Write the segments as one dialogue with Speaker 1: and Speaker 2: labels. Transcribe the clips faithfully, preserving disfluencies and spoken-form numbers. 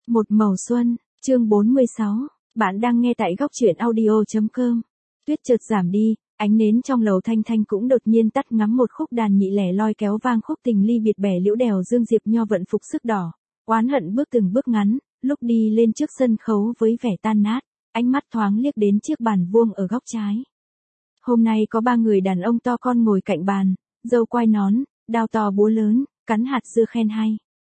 Speaker 1: Một màu xuân, chương bốn mươi sáu, bạn đang nghe tại góc truyện audio chấm com. Tuyết chợt giảm đi, ánh nến trong lầu Thanh Thanh cũng đột nhiên tắt ngắm một khúc đàn nhị lẻ loi kéo vang khúc tình ly biệt bẻ liễu đèo dương Diệp Nho vận phục sức đỏ, oán hận bước từng bước ngắn, lúc đi lên trước sân khấu với vẻ tan nát, ánh mắt thoáng liếc đến chiếc bàn vuông ở góc trái. Hôm nay có ba người đàn ông to con ngồi cạnh bàn, râu quai nón, đao to búa lớn, cắn hạt dưa khen hay.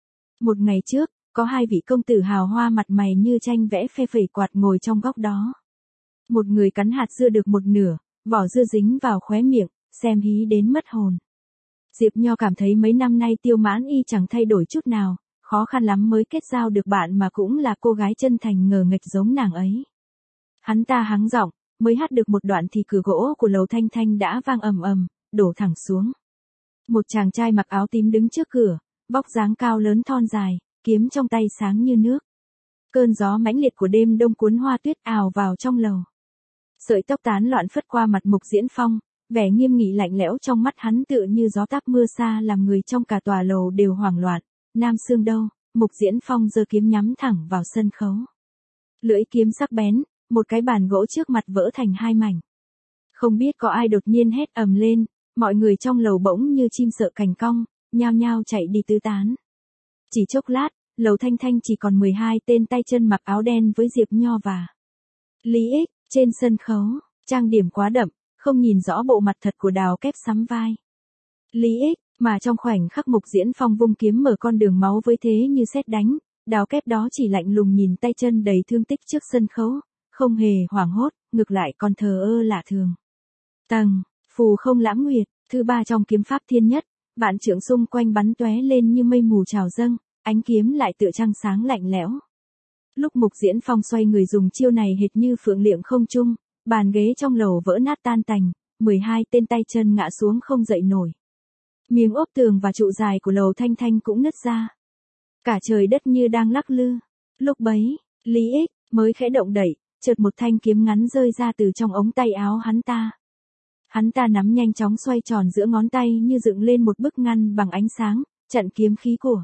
Speaker 1: Một ngày trước, có hai vị công tử hào hoa mặt mày như tranh vẽ phe phẩy quạt ngồi trong góc đó. Một người cắn hạt dưa được một nửa, vỏ dưa dính vào khóe miệng, xem hí đến mất hồn. Diệp Nho cảm thấy mấy năm nay Tiêu Mãn Y chẳng thay đổi chút nào, khó khăn lắm mới kết giao được bạn mà cũng là cô gái chân thành ngờ nghệch giống nàng ấy. Hắn ta hắng giọng, mới hát được một đoạn thì cửa gỗ của lầu Thanh Thanh đã vang ầm ầm, đổ thẳng xuống. Một chàng trai mặc áo tím đứng trước cửa, vóc dáng cao lớn thon dài, kiếm trong tay sáng như nước. Cơn gió mãnh liệt của đêm đông cuốn hoa tuyết ào vào trong lầu. Sợi tóc tán loạn phất qua mặt Mục Diễn Phong, vẻ nghiêm nghị lạnh lẽo trong mắt hắn tựa như gió táp mưa xa làm người trong cả tòa lầu đều hoảng loạn. Nam Xương đâu? Mục Diễn Phong giơ kiếm nhắm thẳng vào sân khấu. Lưỡi kiếm sắc bén, một cái bàn gỗ trước mặt vỡ thành hai mảnh. Không biết có ai đột nhiên hét ầm lên, mọi người trong lầu bỗng như chim sợ cành cong, nhao nhao chạy đi tứ tán. Chỉ chốc lát, lầu Thanh Thanh chỉ còn mười hai tên tay chân mặc áo đen với Diệp Nho và Lý Ích, trên sân khấu, trang điểm quá đậm, không nhìn rõ bộ mặt thật của Đào Kép sắm vai. Lý Ích, mà trong khoảnh khắc Mục Diễn Phong vung kiếm mở con đường máu với thế như sét đánh, Đào Kép đó chỉ lạnh lùng nhìn tay chân đầy thương tích trước sân khấu, không hề hoảng hốt, ngược lại còn thờ ơ lạ thường. Tầng, phù không lãng nguyệt, thứ ba trong kiếm pháp thiên nhất, vạn trượng xung quanh bắn tóe lên như mây mù trào dâng, ánh kiếm lại tựa trăng sáng lạnh lẽo. Lúc Mục Diễn Phong xoay người dùng chiêu này hệt như phượng liệng không trung, bàn ghế trong lầu vỡ nát tan tành, mười hai tên tay chân ngã xuống không dậy nổi. Miếng ốp tường và trụ dài của lầu Thanh Thanh cũng nứt ra. Cả trời đất như đang lắc lư. Lúc bấy, Lý Ích mới khẽ động đậy, chợt một thanh kiếm ngắn rơi ra từ trong ống tay áo hắn ta. Hắn ta nắm nhanh chóng xoay tròn giữa ngón tay như dựng lên một bức ngăn bằng ánh sáng, chặn kiếm khí của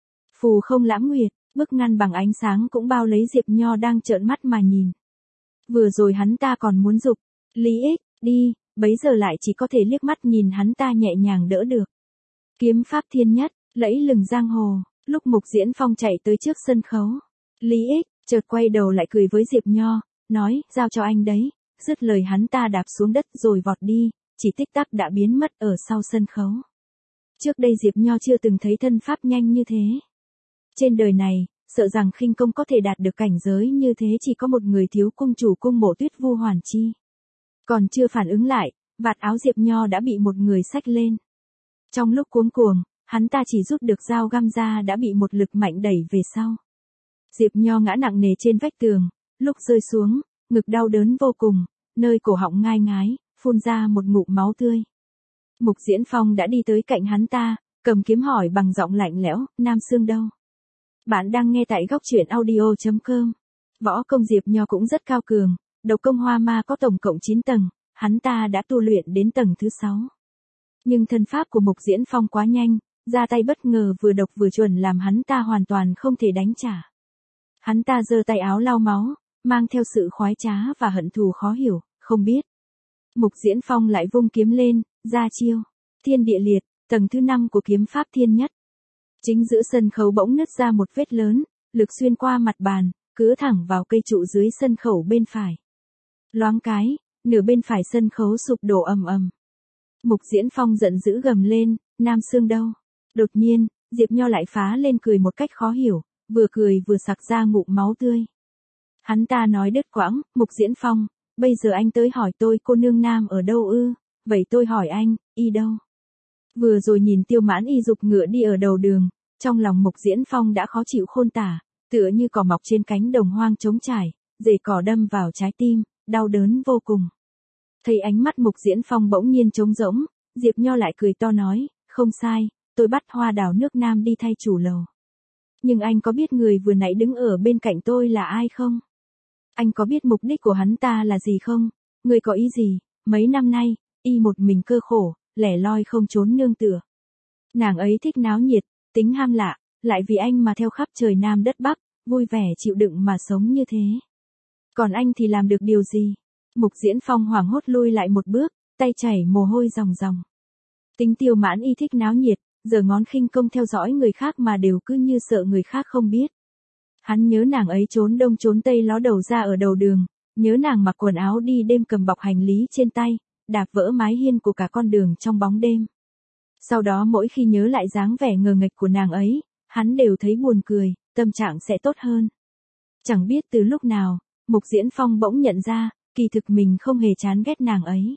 Speaker 1: phù không lãng nguyệt. Bức ngăn bằng ánh sáng cũng bao lấy Diệp Nho đang trợn mắt mà nhìn. Vừa rồi hắn ta còn muốn giục Lý Ích đi, bấy giờ lại chỉ có thể liếc mắt nhìn hắn ta nhẹ nhàng đỡ được. Kiếm pháp thiên nhất, lẫy lừng giang hồ. Lúc Mục Diễn Phong chạy tới trước sân khấu, Lý Ích chợt quay đầu lại cười với Diệp Nho, nói, giao cho anh đấy. Dứt lời hắn ta đạp xuống đất rồi vọt đi, chỉ tích tắc đã biến mất ở sau sân khấu. Trước đây Diệp Nho chưa từng thấy thân pháp nhanh như thế. Trên đời này, sợ rằng khinh công có thể đạt được cảnh giới như thế chỉ có một người thiếu cung chủ cung Mộ Tuyết Vu Hoàn Chi. Còn chưa phản ứng lại, vạt áo Diệp Nho đã bị một người xách lên. Trong lúc cuống cuồng, hắn ta chỉ rút được dao găm ra đã bị một lực mạnh đẩy về sau. Diệp Nho ngã nặng nề trên vách tường, lúc rơi xuống, ngực đau đớn vô cùng, nơi cổ họng ngai ngái, phun ra một ngụm máu tươi. Mục Diễn Phong đã đi tới cạnh hắn ta, cầm kiếm hỏi bằng giọng lạnh lẽo, Nam Xương đâu? Bạn đang nghe tại góc truyện audio chấm com. Võ công Diệp Nho cũng rất cao cường, độc công Hoa Ma có tổng cộng chín tầng, hắn ta đã tu luyện đến tầng thứ sáu. Nhưng thân pháp của Mục Diễn Phong quá nhanh, ra tay bất ngờ vừa độc vừa chuẩn làm hắn ta hoàn toàn không thể đánh trả. Hắn ta giơ tay áo lau máu, mang theo sự khoái trá và hận thù khó hiểu, không biết. Mục Diễn Phong lại vung kiếm lên, ra chiêu Thiên Địa Liệt, tầng thứ năm của kiếm pháp thiên nhất. Chính giữa sân khấu bỗng nứt ra một vết lớn, lực xuyên qua mặt bàn, cứa thẳng vào cây trụ dưới sân khấu bên phải. Loáng cái, nửa bên phải sân khấu sụp đổ ầm ầm. Mục Diễn Phong giận dữ gầm lên, Nam Xương đâu? Đột nhiên, Diệp Nho lại phá lên cười một cách khó hiểu, vừa cười vừa sặc ra ngụm máu tươi. Hắn ta nói đứt quãng, Mục Diễn Phong, bây giờ anh tới hỏi tôi cô nương Nam ở đâu ư, vậy tôi hỏi anh, y đâu? Vừa rồi nhìn Tiêu Mãn Y dục ngựa đi ở đầu đường, trong lòng Mục Diễn Phong đã khó chịu khôn tả, tựa như cỏ mọc trên cánh đồng hoang trống trải, rễ cỏ đâm vào trái tim, đau đớn vô cùng. Thấy ánh mắt Mục Diễn Phong bỗng nhiên trống rỗng, Diệp Nho lại cười to nói, không sai, tôi bắt Hoa Đào nước Nam đi thay chủ lầu. Nhưng anh có biết người vừa nãy đứng ở bên cạnh tôi là ai không? Anh có biết mục đích của hắn ta là gì không? Người có ý gì? Mấy năm nay, y một mình cơ khổ, lẻ loi không trốn nương tựa. Nàng ấy thích náo nhiệt, tính ham lạ, lại vì anh mà theo khắp trời Nam đất Bắc, vui vẻ chịu đựng mà sống như thế. Còn anh thì làm được điều gì? Mục Diễn Phong hoảng hốt lui lại một bước, tay chảy mồ hôi ròng ròng. Tính Tiêu Mãn Y thích náo nhiệt, giờ ngón khinh công theo dõi người khác mà đều cứ như sợ người khác không biết. Hắn nhớ nàng ấy trốn đông trốn tây ló đầu ra ở đầu đường, nhớ nàng mặc quần áo đi đêm cầm bọc hành lý trên tay, đạp vỡ mái hiên của cả con đường trong bóng đêm. Sau đó mỗi khi nhớ lại dáng vẻ ngờ nghệch của nàng ấy, hắn đều thấy buồn cười, tâm trạng sẽ tốt hơn. Chẳng biết từ lúc nào, Mục Diễn Phong bỗng nhận ra, kỳ thực mình không hề chán ghét nàng ấy.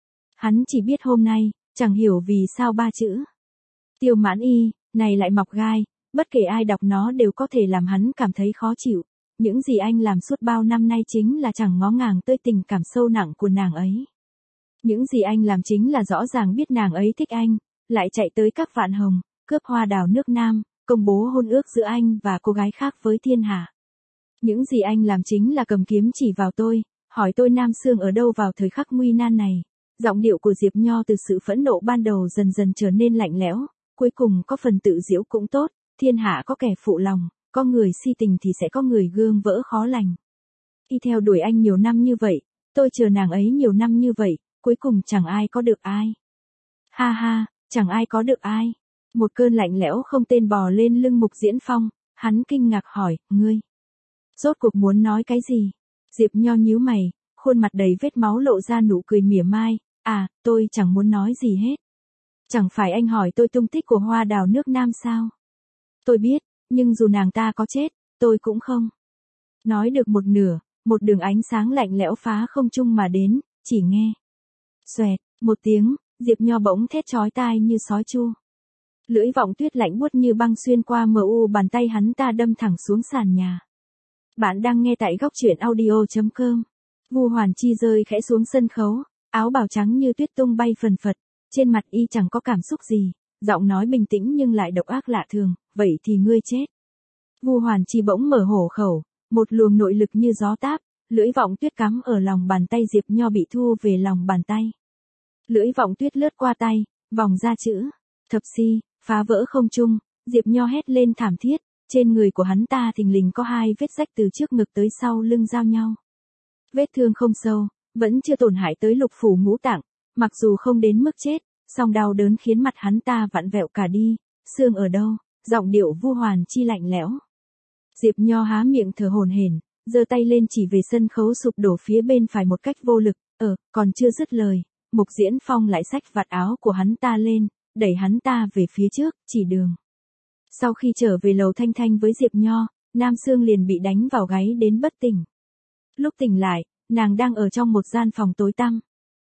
Speaker 1: Hắn chỉ biết hôm nay, chẳng hiểu vì sao ba chữ Tiêu Mãn Y này lại mọc gai, bất kể ai đọc nó đều có thể làm hắn cảm thấy khó chịu. Những gì anh làm suốt bao năm nay chính là chẳng ngó ngàng tới tình cảm sâu nặng của nàng ấy. Những gì anh làm chính là rõ ràng biết nàng ấy thích anh, lại chạy tới các vạn hồng, cướp hoa đào nước Nam, công bố hôn ước giữa anh và cô gái khác với thiên hạ. Những gì anh làm chính là cầm kiếm chỉ vào tôi, hỏi tôi Nam Sương ở đâu vào thời khắc nguy nan này. Giọng điệu của Diệp Nho từ sự phẫn nộ ban đầu dần dần trở nên lạnh lẽo, cuối cùng có phần tự giễu cũng tốt, thiên hạ có kẻ phụ lòng, có người si tình thì sẽ có người gương vỡ khó lành. Y theo đuổi anh nhiều năm như vậy, tôi chờ nàng ấy nhiều năm như vậy, cuối cùng chẳng ai có được ai. Ha ha, chẳng ai có được ai. Một cơn lạnh lẽo không tên bò lên lưng Mục Diễn Phong, hắn kinh ngạc hỏi, ngươi rốt cuộc muốn nói cái gì? Diệp Nho nhíu mày, khuôn mặt đầy vết máu lộ ra nụ cười mỉa mai, à, tôi chẳng muốn nói gì hết. Chẳng phải anh hỏi tôi tung tích của hoa đào nước Nam sao? Tôi biết, nhưng dù nàng ta có chết, tôi cũng không. Nói được một nửa, một đường ánh sáng lạnh lẽo phá không trung mà đến, chỉ nghe. Xoẹt, một tiếng, Diệp Nho bỗng thét chói tai như sói chu. Lưỡi vọng tuyết lạnh buốt như băng xuyên qua mờ u bàn tay hắn ta đâm thẳng xuống sàn nhà. Bạn đang nghe tại góc truyện audio chấm com. Vu Hoàn Chi rơi khẽ xuống sân khấu, áo bào trắng như tuyết tung bay phần phật, trên mặt y chẳng có cảm xúc gì, giọng nói bình tĩnh nhưng lại độc ác lạ thường, vậy thì ngươi chết. Vu Hoàn Chi bỗng mở hổ khẩu, một luồng nội lực như gió táp, lưỡi vọng tuyết cắm ở lòng bàn tay Diệp Nho bị thu về lòng bàn tay. Lưỡi vọng tuyết lướt qua tay, vòng ra chữ, thập si, phá vỡ không trung, Diệp Nho hét lên thảm thiết, trên người của hắn ta thình lình có hai vết rách từ trước ngực tới sau lưng giao nhau. Vết thương không sâu, vẫn chưa tổn hại tới lục phủ ngũ tạng, mặc dù không đến mức chết, song đau đớn khiến mặt hắn ta vặn vẹo cả đi, xương ở đâu, giọng điệu Vu Hoàn Chi lạnh lẽo. Diệp Nho há miệng thở hổn hển, giơ tay lên chỉ về sân khấu sụp đổ phía bên phải một cách vô lực, ờ, còn chưa dứt lời, Mục Diễn Phong lại xách vạt áo của hắn ta lên, đẩy hắn ta về phía trước, chỉ đường. Sau khi trở về lầu Thanh Thanh với Diệp Nho, Nam Sương liền bị đánh vào gáy đến bất tỉnh. Lúc tỉnh lại, nàng đang ở trong một gian phòng tối tăm.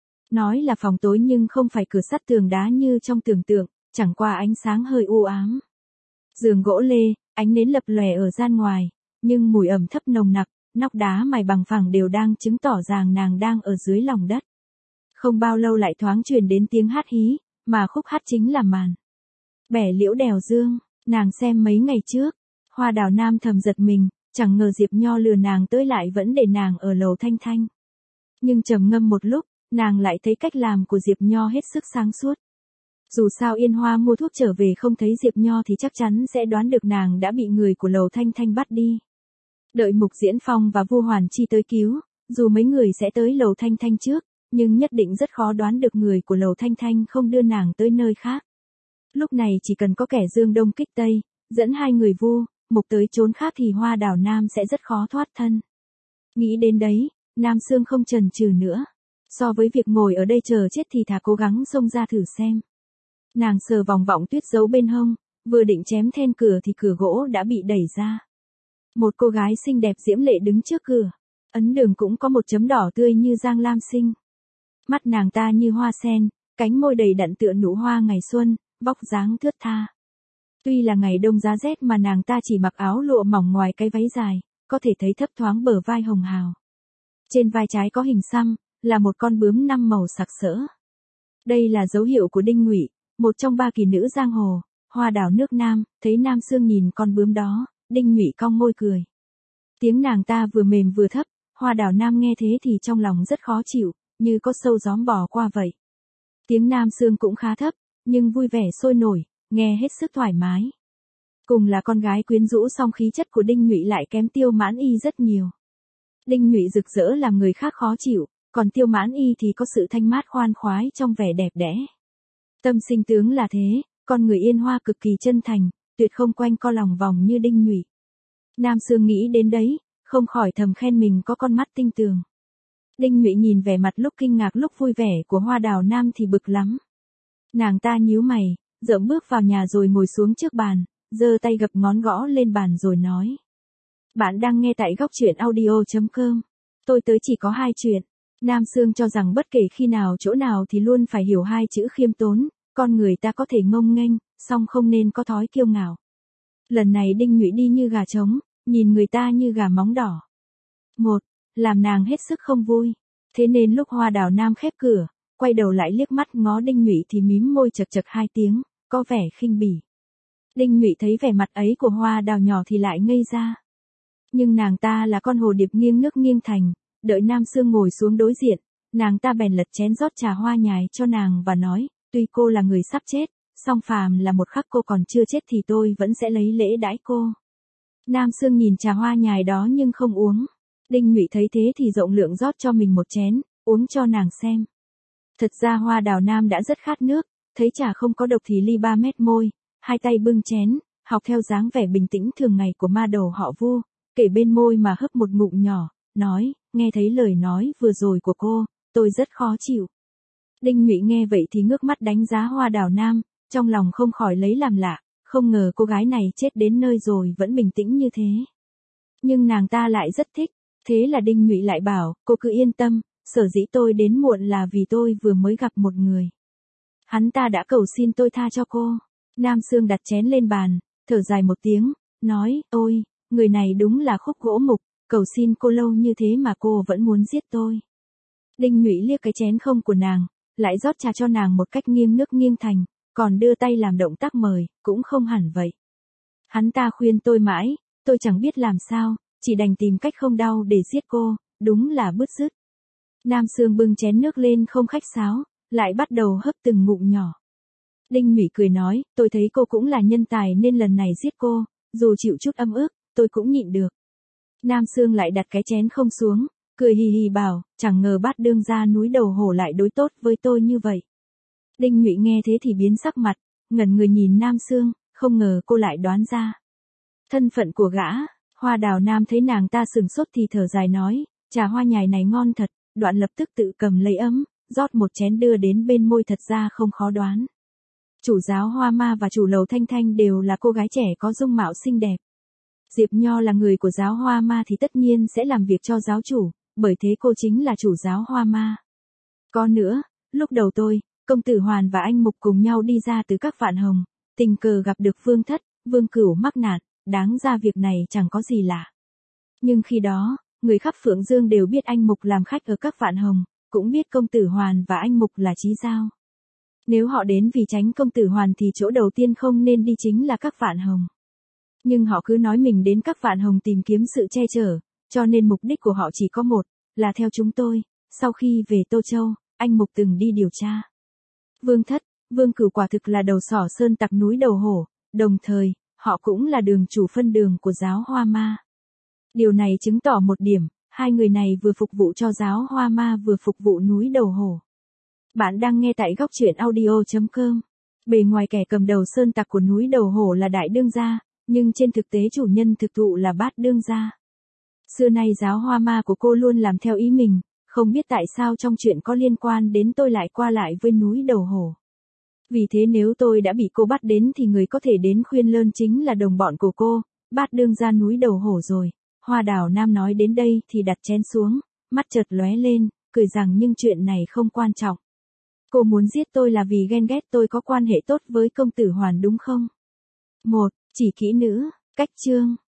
Speaker 1: Nói là phòng tối nhưng không phải cửa sắt tường đá như trong tưởng tượng, chẳng qua ánh sáng hơi u ám. Giường gỗ lê, ánh nến lập lòe ở gian ngoài, nhưng mùi ẩm thấp nồng nặc, nóc đá mài bằng phẳng đều đang chứng tỏ rằng nàng đang ở dưới lòng đất. Không bao lâu lại thoáng truyền đến tiếng hát hí, mà khúc hát chính là màn Bẻ Liễu Đèo Dương. Nàng xem mấy ngày trước, Hoa Đào Nam thầm giật mình, chẳng ngờ Diệp Nho lừa nàng tới lại vẫn để nàng ở lầu Thanh Thanh. Nhưng trầm ngâm một lúc, nàng lại thấy cách làm của Diệp Nho hết sức sáng suốt. Dù sao Yên Hoa mua thuốc trở về không thấy Diệp Nho thì chắc chắn sẽ đoán được nàng đã bị người của lầu Thanh Thanh bắt đi. Đợi Mục Diễn Phong và Vu Hoàn Chi tới cứu, dù mấy người sẽ tới lầu Thanh Thanh trước, nhưng nhất định rất khó đoán được người của lầu Thanh Thanh không đưa nàng tới nơi khác. Lúc này chỉ cần có kẻ dương đông kích tây, dẫn hai người Vu, Mục tới trốn khác thì Hoa Đào Nam sẽ rất khó thoát thân. Nghĩ đến đấy, Nam Sương không chần chừ nữa. So với việc ngồi ở đây chờ chết thì thà cố gắng xông ra thử xem. Nàng sờ vòng vọng tuyết giấu bên hông, vừa định chém then cửa thì cửa gỗ đã bị đẩy ra. Một cô gái xinh đẹp diễm lệ đứng trước cửa. Ấn đường cũng có một chấm đỏ tươi như giang lam sinh. Mắt nàng ta như hoa sen, cánh môi đầy đặn tựa nụ hoa ngày xuân, vóc dáng thướt tha. Tuy là ngày đông giá rét mà nàng ta chỉ mặc áo lụa mỏng ngoài cái váy dài, có thể thấy thấp thoáng bờ vai hồng hào. Trên vai trái có hình xăm, là một con bướm năm màu sặc sỡ. Đây là dấu hiệu của Đinh Ngụy, một trong ba kỳ nữ giang hồ, Hoa Đào nước Nam. Thấy Nam Sương nhìn con bướm đó, Đinh Ngụy cong môi cười. Tiếng nàng ta vừa mềm vừa thấp, Hoa Đào Nam nghe thế thì trong lòng rất khó chịu, như có sâu gióm bò qua vậy. Tiếng Nam Sương cũng khá thấp, nhưng vui vẻ sôi nổi, nghe hết sức thoải mái. Cùng là con gái quyến rũ song khí chất của Đinh Nhụy lại kém Tiêu Mãn Y rất nhiều. Đinh Nhụy rực rỡ làm người khác khó chịu, còn Tiêu Mãn Y thì có sự thanh mát khoan khoái trong vẻ đẹp đẽ. Tâm sinh tướng là thế, con người Yên Hoa cực kỳ chân thành, tuyệt không quanh co lòng vòng như Đinh Nhụy. Nam Sương nghĩ đến đấy, không khỏi thầm khen mình có con mắt tinh tường. Đinh Nhụy nhìn vẻ mặt lúc kinh ngạc lúc vui vẻ của Hoa Đào Nam thì bực lắm. Nàng ta nhíu mày, dợm bước vào nhà rồi ngồi xuống trước bàn, giơ tay gập ngón gõ lên bàn rồi nói. Bạn đang nghe tại góc truyện audio chấm com. Tôi tới chỉ có hai chuyện. Nam Sương cho rằng bất kể khi nào chỗ nào thì luôn phải hiểu hai chữ khiêm tốn, con người ta có thể ngông nghênh, song không nên có thói kiêu ngạo. Lần này Đinh Nhụy đi như gà trống, nhìn người ta như gà móng đỏ. Một, làm nàng hết sức không vui. Thế nên lúc Hoa Đào Nam khép cửa, quay đầu lại liếc mắt ngó Đinh Nhụy thì mím môi chật chật hai tiếng, có vẻ khinh bỉ. Đinh Nhụy thấy vẻ mặt ấy của Hoa Đào nhỏ thì lại ngây ra. Nhưng nàng ta là con hồ điệp nghiêng nước nghiêng thành, đợi Nam Sương ngồi xuống đối diện, nàng ta bèn lật chén rót trà hoa nhài cho nàng và nói, tuy cô là người sắp chết, song phàm là một khắc cô còn chưa chết thì tôi vẫn sẽ lấy lễ đãi cô. Nam Sương nhìn trà hoa nhài đó nhưng không uống. Đinh Nhụy thấy thế thì rộng lượng rót cho mình một chén, uống cho nàng xem. Thật ra Hoa Đào Nam đã rất khát nước, thấy trà không có độc thì ly ba mét môi, hai tay bưng chén, học theo dáng vẻ bình tĩnh thường ngày của ma đầu họ Vu, kể bên môi mà hấp một ngụm nhỏ, nói, nghe thấy lời nói vừa rồi của cô, tôi rất khó chịu. Đinh Nhụy nghe vậy thì ngước mắt đánh giá Hoa Đào Nam, trong lòng không khỏi lấy làm lạ, không ngờ cô gái này chết đến nơi rồi vẫn bình tĩnh như thế. Nhưng nàng ta lại rất thích, thế là Đinh Nhụy lại bảo, cô cứ yên tâm, sở dĩ tôi đến muộn là vì tôi vừa mới gặp một người. Hắn ta đã cầu xin tôi tha cho cô. Nam Sương đặt chén lên bàn, thở dài một tiếng, nói, ôi, người này đúng là khúc gỗ mục, cầu xin cô lâu như thế mà cô vẫn muốn giết tôi. Đinh Nhụy liếc cái chén không của nàng, lại rót trà cho nàng một cách nghiêng nước nghiêng thành, còn đưa tay làm động tác mời, cũng không hẳn vậy. Hắn ta khuyên tôi mãi, tôi chẳng biết làm sao, chỉ đành tìm cách không đau để giết cô, đúng là bứt rứt. Nam Sương bưng chén nước lên không khách sáo, lại bắt đầu hấp từng ngụm nhỏ. Đinh Nhụy cười nói, tôi thấy cô cũng là nhân tài nên lần này giết cô, dù chịu chút âm ức, tôi cũng nhịn được. Nam Sương lại đặt cái chén không xuống, cười hì hì bảo, chẳng ngờ Bát đương gia núi Đầu Hổ lại đối tốt với tôi như vậy. Đinh Nhụy nghe thế thì biến sắc mặt, ngẩn người nhìn Nam Sương, không ngờ cô lại đoán ra thân phận của gã. Hoa Đào Nam thấy nàng ta sừng sốt thì thở dài nói, trà hoa nhài này ngon thật, đoạn lập tức tự cầm lấy ấm, rót một chén đưa đến bên môi, thật ra không khó đoán. Chủ giáo Hoa Ma và chủ lầu Thanh Thanh đều là cô gái trẻ có dung mạo xinh đẹp. Diệp Nho là người của giáo Hoa Ma thì tất nhiên sẽ làm việc cho giáo chủ, bởi thế cô chính là chủ giáo Hoa Ma. Có nữa, lúc đầu tôi, công tử Hoàn và anh Mục cùng nhau đi ra từ các vạn hồng, tình cờ gặp được Vương Thất, Vương Cửu mắc nạn, đáng ra việc này chẳng có gì lạ. Nhưng khi đó, người khắp Phượng Dương đều biết anh Mục làm khách ở các vạn hồng, cũng biết công tử Hoàn và anh Mục là chí giao. Nếu họ đến vì tránh công tử Hoàn thì chỗ đầu tiên không nên đi chính là các vạn hồng. Nhưng họ cứ nói mình đến các vạn hồng tìm kiếm sự che chở, cho nên mục đích của họ chỉ có một, là theo chúng tôi. Sau khi về Tô Châu, anh Mục từng đi điều tra. Vương Thất, Vương Cửu quả thực là đầu sỏ sơn tặc núi Đầu Hổ, đồng thời, họ cũng là đường chủ phân đường của giáo Hoa Ma. Điều này chứng tỏ một điểm, hai người này vừa phục vụ cho giáo Hoa Ma vừa phục vụ núi Đầu Hổ. Bạn đang nghe tại góc truyện audio chấm com. Bề ngoài kẻ cầm đầu sơn tặc của núi Đầu Hổ là đại đương gia, nhưng trên thực tế chủ nhân thực thụ là Bát đương gia. Xưa nay giáo Hoa Ma của cô luôn làm theo ý mình, không biết tại sao trong chuyện có liên quan đến tôi lại qua lại với núi Đầu Hổ. Vì thế nếu tôi đã bị cô bắt đến thì người có thể đến khuyên lơn chính là đồng bọn của cô, Bát đương gia núi Đầu Hổ rồi. Hoa Đào Nam nói đến đây thì đặt chén xuống, mắt chợt lóe lên, cười rằng nhưng chuyện này không quan trọng. Cô muốn giết tôi là vì ghen ghét tôi có quan hệ tốt với công tử Hoàn đúng không? Một, chỉ kỹ nữ, cách chương.